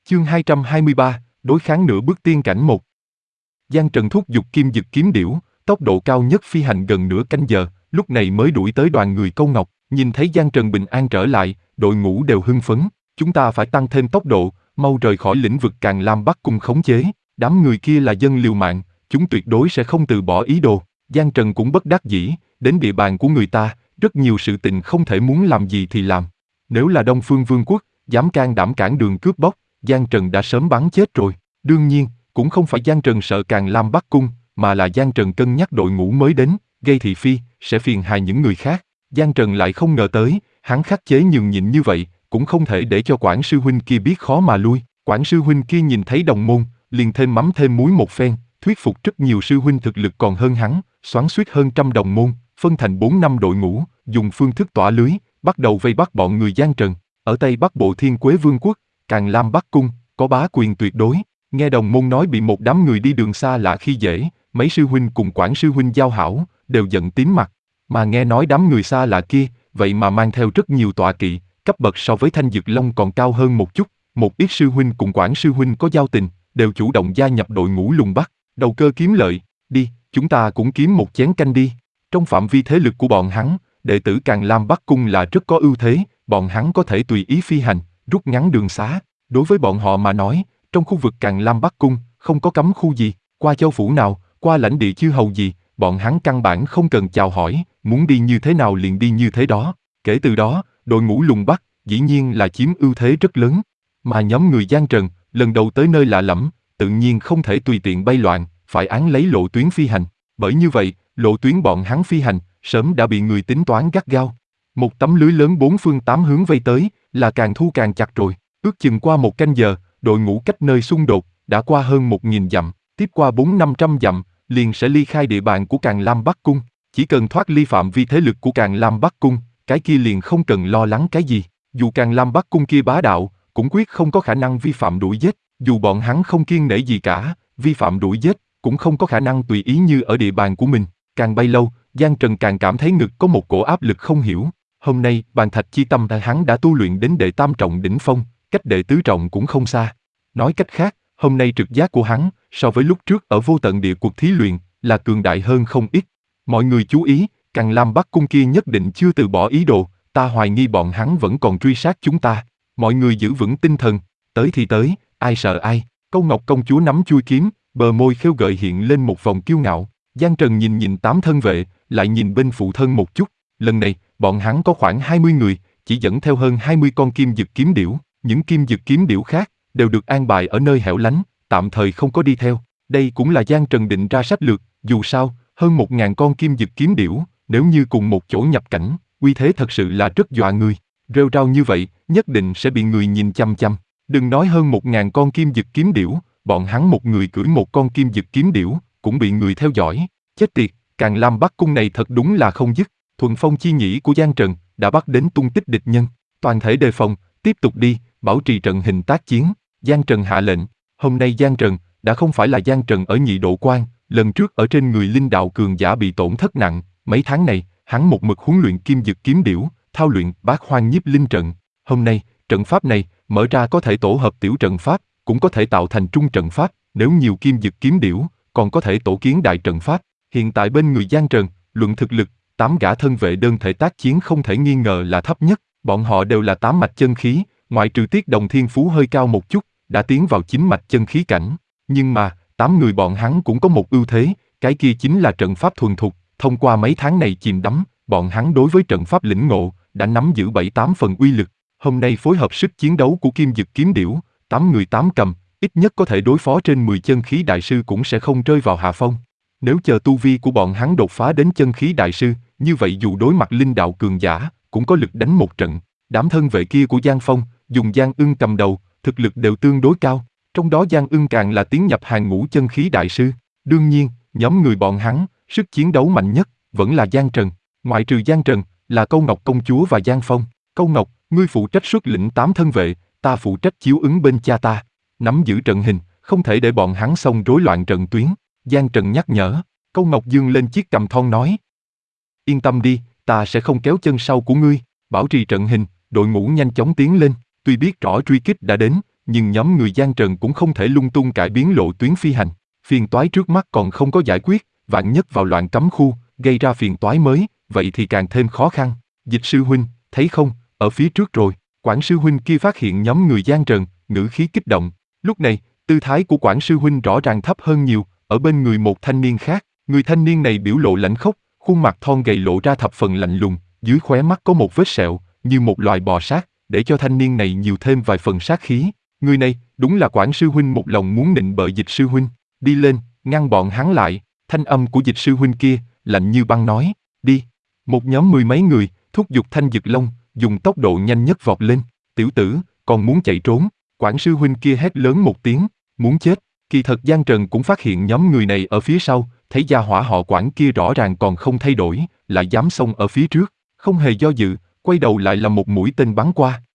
Chương 223, đối kháng nửa bước tiên cảnh 1. Giang Trần thúc giục Kim Dực kiếm điểu, tốc độ cao nhất phi hành gần nửa canh giờ, lúc này mới đuổi tới đoàn người Câu Ngọc. Nhìn thấy Giang Trần bình an trở lại, đội ngũ đều hưng phấn. Chúng ta phải tăng thêm tốc độ, mau rời khỏi lĩnh vực Càn Lam Bắc Cung khống chế. Đám người kia là dân liều mạng, chúng tuyệt đối sẽ không từ bỏ ý đồ. Giang Trần cũng bất đắc dĩ, đến địa bàn của người ta, rất nhiều sự tình không thể muốn làm gì thì làm. Nếu là Đông Phương Vương quốc, dám can đảm cản đường cướp bóc, Giang Trần đã sớm bắn chết rồi. Đương nhiên, cũng không phải Giang Trần sợ Càn Lam Bắc Cung, mà là Giang Trần cân nhắc đội ngũ mới đến, gây thị phi, sẽ phiền hại những người khác. Giang Trần lại không ngờ tới, hắn khắc chế nhường nhịn như vậy, cũng không thể để cho Quản sư huynh kia biết khó mà lui. Quản sư huynh kia nhìn thấy đồng môn, liền thêm mắm thêm muối một phen, thuyết phục rất nhiều sư huynh thực lực còn hơn hắn, xoắn xuýt hơn trăm đồng môn, phân thành 4 năm đội ngũ, dùng phương thức tỏa lưới, bắt đầu vây bắt bọn người Giang Trần. Ở Tây Bắc Bộ Thiên Quế Vương quốc, Càn Lam Bắc Cung, có bá quyền tuyệt đối. Nghe đồng môn nói bị một đám người đi đường xa lạ khi dễ, mấy sư huynh cùng Quản sư huynh giao hảo, đều giận tím mặt. Mà nghe nói đám người xa lạ kia, vậy mà mang theo rất nhiều tọa kỵ, cấp bậc so với Thanh Dực Long còn cao hơn một chút. Một ít sư huynh cùng Quản sư huynh có giao tình, đều chủ động gia nhập đội ngũ lùng bắt, đầu cơ kiếm lợi. Đi, chúng ta cũng kiếm một chén canh đi. Trong phạm vi thế lực của bọn hắn, đệ tử Càn Lam Bắc Cung là rất có ưu thế, bọn hắn có thể tùy ý phi hành, rút ngắn đường xá. Đối với bọn họ mà nói, trong khu vực Càn Lam Bắc Cung, không có cấm khu gì, qua châu phủ nào, qua lãnh địa chư hầu gì, bọn hắn căn bản không cần chào hỏi, muốn đi như thế nào liền đi như thế đó. Kể từ đó, đội ngũ lùng bắt, dĩ nhiên là chiếm ưu thế rất lớn. Mà nhóm người Giang Trần, lần đầu tới nơi lạ lẫm, tự nhiên không thể tùy tiện bay loạn, phải án lấy lộ tuyến phi hành. Bởi như vậy, lộ tuyến bọn hắn phi hành, sớm đã bị người tính toán gắt gao. Một tấm lưới lớn 4 phương 8 hướng vây tới, là càng thu càng chặt rồi. Ước chừng qua một canh giờ, đội ngũ cách nơi xung đột, đã qua hơn 1.000 dặm, tiếp qua 400-500 dặm, liền sẽ ly khai địa bàn của Càn Lam Bắc Cung. Chỉ cần thoát ly phạm vi thế lực của Càn Lam Bắc Cung, cái kia liền không cần lo lắng cái gì. Dù Càn Lam Bắc Cung kia bá đạo, cũng quyết không có khả năng vi phạm đuổi giết. Dù bọn hắn không kiêng nể gì cả, vi phạm đuổi giết, cũng không có khả năng tùy ý như ở địa bàn của mình. Càng bay lâu, Giang Trần càng cảm thấy ngực có một cổ áp lực không hiểu. Hôm nay, bàn thạch chi tâm hắn đã tu luyện đến đệ tam trọng đỉnh phong, cách đệ tứ trọng cũng không xa. Nói cách khác, hôm nay trực giác của hắn, so với lúc trước ở vô tận địa cuộc thí luyện, là cường đại hơn không ít. Mọi người chú ý, Càn Lam Bắc Cung kia nhất định chưa từ bỏ ý đồ, ta hoài nghi bọn hắn vẫn còn truy sát chúng ta. Mọi người giữ vững tinh thần, tới thì tới, ai sợ ai. Câu Ngọc công chúa nắm chuôi kiếm, bờ môi khêu gợi hiện lên một vòng kiêu ngạo. Giang Trần nhìn 8 thân vệ, lại nhìn bên phụ thân một chút. Lần này, bọn hắn có khoảng 20 người, chỉ dẫn theo hơn 20 con kim dực kiếm điểu. Những kim dực kiếm điểu khác, đều được an bài ở nơi hẻo lánh, tạm thời không có đi theo. Đây cũng là Giang Trần định ra sách lược, dù sao, hơn 1.000 con kim dực kiếm điểu, nếu như cùng một chỗ nhập cảnh, uy thế thật sự là rất dọa người. Rêu rao như vậy, nhất định sẽ bị người nhìn chăm chăm. Đừng nói hơn 1.000 con kim dực kiếm điểu, bọn hắn một người cưỡi một con kim dực kiếm điểu, cũng bị người theo dõi. Chết tiệt, Càn Lam Bắc Cung này thật đúng là không dứt. Thuần phong chi nhĩ của Giang Trần đã bắt đến tung tích địch nhân. Toàn thể đề phòng, tiếp tục đi, bảo trì trận hình tác chiến. Giang Trần hạ lệnh. Hôm nay Giang Trần đã không phải là Giang Trần ở nhị độ quan, lần trước ở trên người linh đạo cường giả bị tổn thất nặng. Mấy tháng này, hắn một mực huấn luyện kim dực kiếm điểu, thao luyện bát hoang nhiếp linh trận. Hôm nay, trận pháp này mở ra có thể tổ hợp tiểu trận pháp, cũng có thể tạo thành trung trận pháp. Nếu nhiều kim dực kiếm điểu, còn có thể tổ kiến đại trận pháp. Hiện tại bên người Giang Trần, luận thực lực, 8 gã thân vệ đơn thể tác chiến không thể nghi ngờ là thấp nhất. Bọn họ đều là 8 mạch chân khí, ngoại trừ Tiết Đồng Thiên Phú hơi cao một chút, đã tiến vào 9 mạch chân khí cảnh. Nhưng mà, 8 người bọn hắn cũng có một ưu thế, cái kia chính là trận pháp thuần thục. Thông qua mấy tháng này chìm đắm, bọn hắn đối với trận pháp lĩnh ngộ, đã nắm giữ 7-8 phần uy lực. Hôm nay phối hợp sức chiến đấu của kim dực kiếm điểu, 8 người 8 cầm, ít nhất có thể đối phó trên 10 chân khí đại sư cũng sẽ không rơi vào hạ phong. Nếu chờ tu vi của bọn hắn đột phá đến chân khí đại sư, như vậy dù đối mặt linh đạo cường giả, cũng có lực đánh một trận. Đám thân vệ kia của Giang Phong, dùng Giang Ưng cầm đầu, thực lực đều tương đối cao. Trong đó Giang Ưng càng là tiến nhập hàng ngũ chân khí đại sư. Đương nhiên, nhóm người bọn hắn, sức chiến đấu mạnh nhất, vẫn là Giang Trần. Ngoại trừ Giang Trần, là Câu Ngọc công chúa và Giang Phong. Câu Ngọc, ngươi phụ trách xuất lĩnh 8 thân vệ, ta phụ trách chiếu ứng bên cha ta. Nắm giữ trận hình, không thể để bọn hắn xông rối loạn trận tuyến. Giang Trần nhắc nhở. Câu Ngọc dương lên chiếc cầm thon nói. Yên tâm đi, ta sẽ không kéo chân sau của ngươi. Bảo trì trận hình, đội ngũ nhanh chóng tiến lên. Tuy biết rõ truy kích đã đến, nhưng nhóm người Giang Trần cũng không thể lung tung cải biến lộ tuyến phi hành. Phiền toái trước mắt còn không có giải quyết, vạn nhất vào loạn cấm khu, gây ra phiền toái mới, vậy thì càng thêm khó khăn. Dịch sư huynh, thấy không, ở phía trước rồi. Quản sư huynh kia phát hiện nhóm người Giang Trần, ngữ khí kích động. Lúc này, tư thái của quản sư huynh rõ ràng thấp hơn nhiều, ở bên người một thanh niên khác. Người thanh niên này biểu lộ lãnh khốc, khuôn mặt thon gầy lộ ra thập phần lạnh lùng, dưới khóe mắt có một vết sẹo, như một loài bò sát, để cho thanh niên này nhiều thêm vài phần sát khí. Người này, đúng là quản sư huynh một lòng muốn nịnh bợ dịch sư huynh. Đi lên, ngăn bọn hắn lại. Thanh âm của dịch sư huynh kia, lạnh như băng nói, đi. Một nhóm mười mấy người, thúc giục Thanh Dực Long, dùng tốc độ nhanh nhất vọt lên. Tiểu tử, còn muốn chạy trốn. Quản sư huynh kia hét lớn một tiếng, muốn chết. Kỳ thật Giang Trần cũng phát hiện nhóm người này ở phía sau, thấy gia hỏa họ Quản kia rõ ràng còn không thay đổi, lại dám xông ở phía trước, không hề do dự, quay đầu lại là một mũi tên bắn qua.